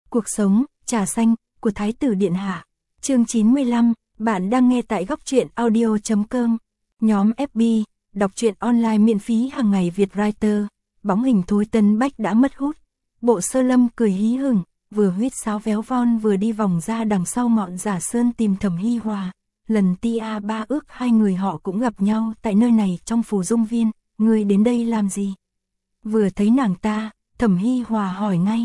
Cuộc sống, trà xanh, của Thái tử Điện Hạ. Chương 95, bạn đang nghe tại góc truyện audio.com. Nhóm FB, đọc truyện online miễn phí hàng ngày Việt Writer. Bóng hình Thôi Tấn Bách đã mất hút. Bộ Sơ Lâm cười hí hửng, vừa huýt sáo véo von vừa đi vòng ra đằng sau ngọn Giả Sơn tìm Thẩm Hi Hòa. Lần tia ba ước hai người họ cũng gặp nhau tại nơi này trong Phù Dung Viên. Ngươi đến đây làm gì? Vừa thấy nàng ta, Thẩm Hi Hòa hỏi ngay.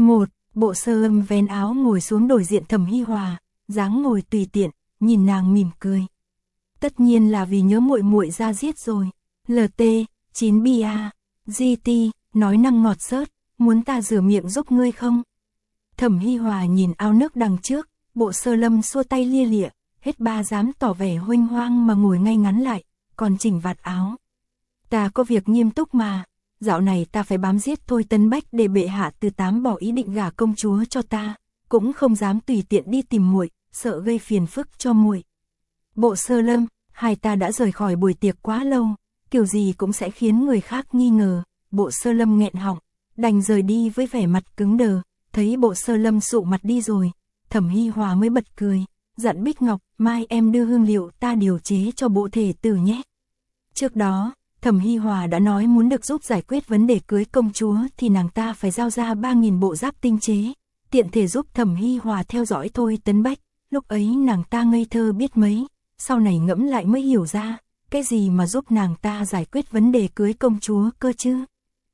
Bộ Sơ Lâm vén áo ngồi xuống đối diện Thẩm Hi Hòa, dáng ngồi tùy tiện, nhìn nàng mỉm cười. Tất nhiên là vì nhớ muội muội ra giết rồi. LT, 9 bia, GT, nói năng ngọt xớt, muốn ta rửa miệng giúp ngươi không? Thẩm Hi Hòa nhìn ao nước đằng trước, Bộ Sơ Lâm xua tay lia lịa, hết ba dám tỏ vẻ huênh hoang mà ngồi ngay ngắn lại, còn chỉnh vạt áo. Ta có việc nghiêm túc mà. Dạo này ta phải bám giết Thôi Tấn Bách để bệ hạ từ tám bỏ ý định gả công chúa cho ta, cũng không dám tùy tiện đi tìm muội, sợ gây phiền phức cho muội. Bộ Sơ Lâm, hai ta đã rời khỏi buổi tiệc quá lâu, kiểu gì cũng sẽ khiến người khác nghi ngờ. Bộ Sơ Lâm nghẹn họng, đành rời đi với vẻ mặt cứng đờ. Thấy Bộ Sơ Lâm sụ mặt đi rồi, Thẩm Hi Hòa mới bật cười, dặn Bích Ngọc, mai em đưa hương liệu ta điều chế cho bộ thể tử nhé. Trước đó, Thẩm Hi Hòa đã nói muốn được giúp giải quyết vấn đề cưới công chúa thì nàng ta phải giao ra 3.000 bộ giáp tinh chế, tiện thể giúp Thẩm Hi Hòa theo dõi Thôi Tấn Bách. Lúc ấy nàng ta ngây thơ biết mấy, sau này ngẫm lại mới hiểu ra, cái gì mà giúp nàng ta giải quyết vấn đề cưới công chúa cơ chứ.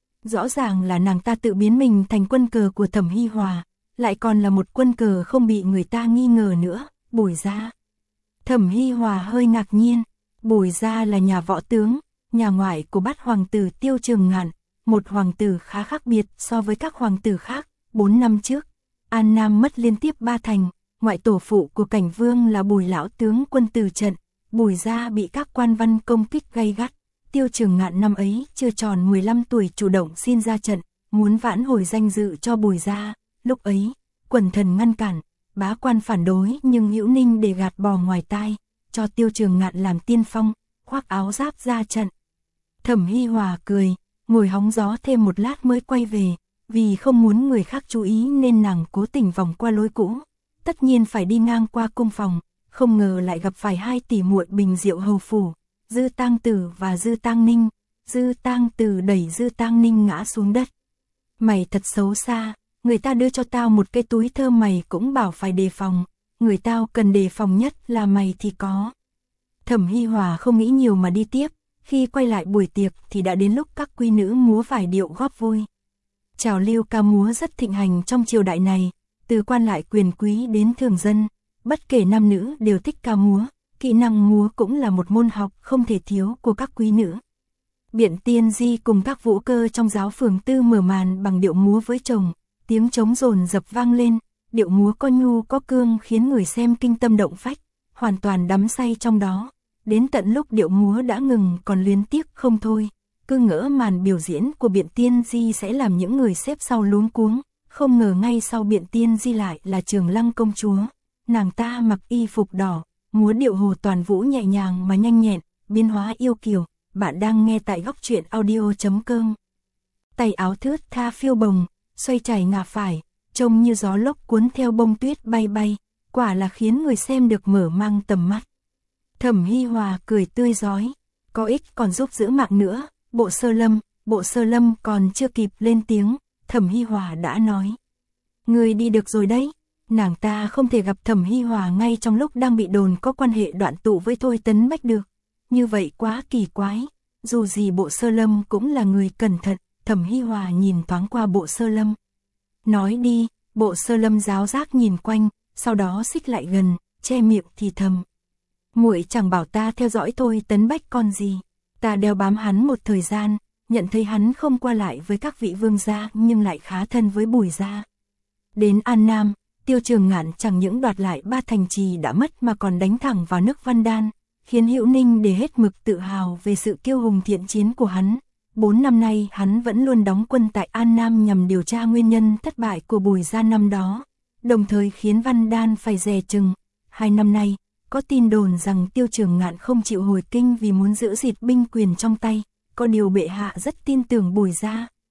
Rõ ràng là nàng ta tự biến mình thành quân cờ của Thẩm Hi Hòa, lại còn là một quân cờ không bị người ta nghi ngờ nữa. Bùi gia. Thẩm Hi Hòa hơi ngạc nhiên, Bùi gia là nhà võ tướng, nhà ngoại của bát hoàng tử Tiêu Trường Ngạn, một hoàng tử khá khác biệt so với các hoàng tử khác. 4 năm trước, An Nam mất liên tiếp 3 thành, ngoại tổ phụ của Cảnh Vương là Bùi lão tướng quân từ trận, Bùi gia bị các quan văn công kích gay gắt. Tiêu Trường Ngạn năm ấy chưa tròn 15 tuổi chủ động xin ra trận, muốn vãn hồi danh dự cho Bùi gia. Lúc ấy, quần thần ngăn cản, bá quan phản đối, nhưng Hữu Ninh để gạt bò ngoài tai, cho Tiêu Trường Ngạn làm tiên phong, khoác áo giáp ra trận. Thẩm Hi Hòa cười, ngồi hóng gió thêm một lát mới quay về, vì không muốn người khác chú ý nên nàng cố tình vòng qua lối cũ. Tất nhiên phải đi ngang qua cung phòng, không ngờ lại gặp phải hai tỷ muội Bình Diệu hầu phủ, Dư Tang Tử và Dư Tang Ninh. Dư Tang Tử đẩy Dư Tang Ninh ngã xuống đất. Mày thật xấu xa, người ta đưa cho tao một cái túi thơm mày cũng bảo phải đề phòng, người tao cần đề phòng nhất là mày thì có. Thẩm Hi Hòa không nghĩ nhiều mà đi tiếp, khi quay lại buổi tiệc thì đã đến lúc các quý nữ múa vài điệu góp vui. Trào lưu ca múa rất thịnh hành trong triều đại này, từ quan lại quyền quý đến thường dân, bất kể nam nữ đều thích ca múa, kỹ năng múa cũng là một môn học không thể thiếu của các quý nữ. Biện Tiên Di cùng các vũ cơ trong giáo phường tư mở màn bằng điệu múa với chồng, tiếng trống dồn dập vang lên, điệu múa có nhu có cương khiến người xem kinh tâm động phách, hoàn toàn đắm say trong đó. Đến tận lúc điệu múa đã ngừng còn luyến tiếc không thôi, cứ ngỡ màn biểu diễn của Biện Tiên Di sẽ làm những người xếp sau luống cuống, không ngờ ngay sau Biện Tiên Di lại là Trường Lăng công chúa. Nàng ta mặc y phục đỏ, múa điệu Hồ Toàn Vũ nhẹ nhàng mà nhanh nhẹn, biến hóa yêu kiều. Bạn đang nghe tại góc truyện audio.com. Tay áo thướt tha phiêu bồng, xoay chảy ngả phải, trông như gió lốc cuốn theo bông tuyết bay bay, quả là khiến người xem được mở mang tầm mắt. Thẩm Hi Hòa cười tươi rói, có ích còn giúp giữ mạng nữa. Bộ Sơ Lâm còn chưa kịp lên tiếng, Thẩm Hi Hòa đã nói: "Ngươi đi được rồi đấy." Nàng ta không thể gặp Thẩm Hi Hòa ngay trong lúc đang bị đồn có quan hệ đoạn tụ với Thôi Tấn Bách được. Như vậy quá kỳ quái. Dù gì Bộ Sơ Lâm cũng là người cẩn thận. Thẩm Hi Hòa nhìn thoáng qua Bộ Sơ Lâm. "Nói đi." Bộ Sơ Lâm giáo giác nhìn quanh, sau đó xích lại gần, che miệng thì thầm: "Muội chẳng bảo ta theo dõi Thôi Tấn Bách con gì. Ta đeo bám hắn một thời gian, nhận thấy hắn không qua lại với các vị vương gia nhưng lại khá thân với Bùi gia. Đến An Nam, Tiêu Trường Ngạn chẳng những đoạt lại 3 thành trì đã mất mà còn đánh thẳng vào nước Văn Đan, khiến Hữu Ninh để hết mực tự hào về sự kiêu hùng thiện chiến của hắn. 4 năm nay hắn vẫn luôn đóng quân tại An Nam nhằm điều tra nguyên nhân thất bại của Bùi gia năm đó, đồng thời khiến Văn Đan phải dè chừng. 2 năm nay, có tin đồn rằng Tiêu Trường Ngạn không chịu hồi kinh vì muốn giữ gìn binh quyền trong tay, có điều bệ hạ rất tin tưởng Bùi gia,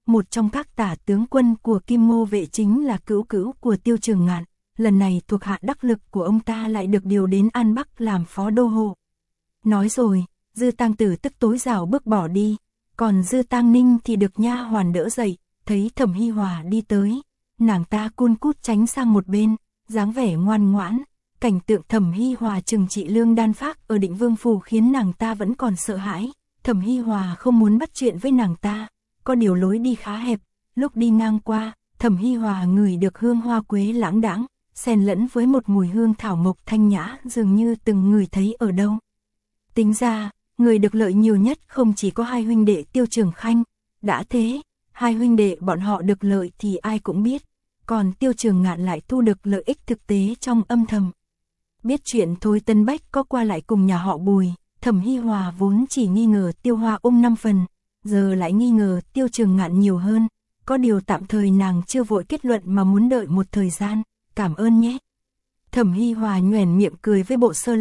một trong các tả tướng quân của Kim Ngô vệ chính là cữu cữu của Tiêu Trường Ngạn. Lần này thuộc hạ đắc lực của ông ta lại được điều đến An Bắc làm phó đô hộ. Nói rồi, Dư Tang Tử tức tối rảo bước bỏ đi, còn Dư Tang Ninh thì được nha hoàn đỡ dậy, thấy Thẩm Hi Hòa đi tới, nàng ta cun cút tránh sang một bên, dáng vẻ ngoan ngoãn. Cảnh tượng Thẩm Hi Hòa trừng trị Lương Đan Phác ở Định Vương phủ khiến nàng ta vẫn còn sợ hãi. Thẩm Hi Hòa không muốn bắt chuyện với nàng ta, có điều lối đi khá hẹp, lúc đi ngang qua, Thẩm Hi Hòa ngửi được hương hoa quế lãng đãng, xen lẫn với một mùi hương thảo mộc thanh nhã dường như từng ngửi thấy ở đâu. Tính ra, người được lợi nhiều nhất không chỉ có hai huynh đệ Tiêu Trường Khanh, đã thế, hai huynh đệ bọn họ được lợi thì ai cũng biết, còn Tiêu Trường Ngạn lại thu được lợi ích thực tế trong âm thầm. Biết chuyện Thôi Tân Bách có qua lại cùng nhà họ Bùi, Thẩm Hi Hòa vốn chỉ nghi ngờ Tiêu Hoa 5 phần, giờ lại nghi ngờ Tiêu Trường Ngạn nhiều hơn, có điều tạm thời nàng chưa vội kết luận mà muốn đợi một thời gian, cảm ơn nhé. Thẩm Hi Hòa nhoẻn miệng cười với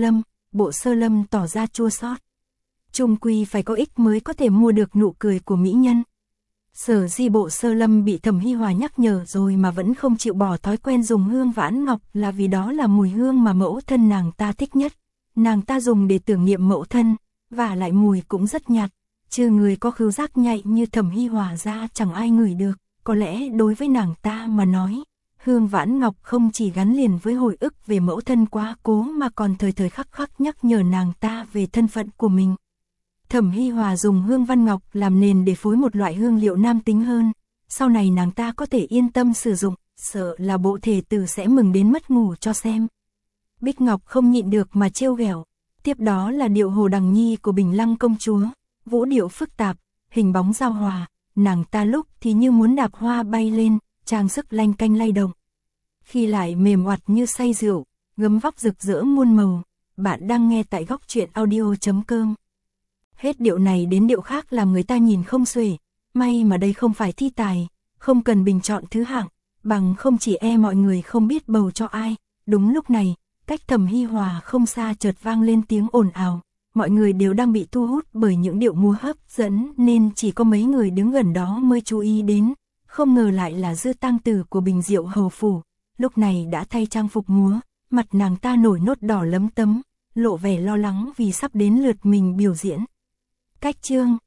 Bộ Sơ Lâm tỏ ra chua xót. Chung quy phải có ích mới có thể mua được nụ cười của mỹ nhân. Sở dĩ Bộ Sơ Lâm bị Thẩm Hi Hòa nhắc nhở rồi mà vẫn không chịu bỏ thói quen dùng hương vãn ngọc là vì đó là mùi hương mà mẫu thân nàng ta thích nhất. Nàng ta dùng để tưởng niệm mẫu thân, và lại mùi cũng rất nhạt, trừ người có khứu giác nhạy như Thẩm Hi Hòa ra chẳng ai ngửi được. Có lẽ đối với nàng ta mà nói, hương vãn ngọc không chỉ gắn liền với hồi ức về mẫu thân quá cố mà còn thời thời khắc khắc nhắc nhở nàng ta về thân phận của mình. Thẩm Hi Hòa dùng hương văn ngọc làm nền để phối một loại hương liệu nam tính hơn, sau này nàng ta có thể yên tâm sử dụng, sợ là bộ thể tử sẽ mừng đến mất ngủ cho xem. Bích Ngọc không nhịn được mà trêu ghẹo. Tiếp đó là điệu Hồ Đằng Nhi của Bình Lăng công chúa, vũ điệu phức tạp, hình bóng giao hòa, nàng ta lúc thì như muốn đạp hoa bay lên, trang sức lanh canh lay động, khi lại mềm oặt như say rượu, gấm vóc rực rỡ muôn màu. Bạn đang nghe tại góc truyện audio.com. Hết điệu này đến điệu khác làm người ta nhìn không xuể, may mà đây không phải thi tài, không cần bình chọn thứ hạng, bằng không chỉ mọi người không biết bầu cho ai. Đúng lúc này, cách Thẩm Hi Hòa không xa chợt vang lên tiếng ồn ào, mọi người đều đang bị thu hút bởi những điệu múa hấp dẫn nên chỉ có mấy người đứng gần đó mới chú ý đến, không ngờ lại là Dư Tang Tử của Bình Diệu hầu phủ, lúc này đã thay trang phục múa, mặt nàng ta nổi nốt đỏ lấm tấm, lộ vẻ lo lắng vì sắp đến lượt mình biểu diễn. Cách chương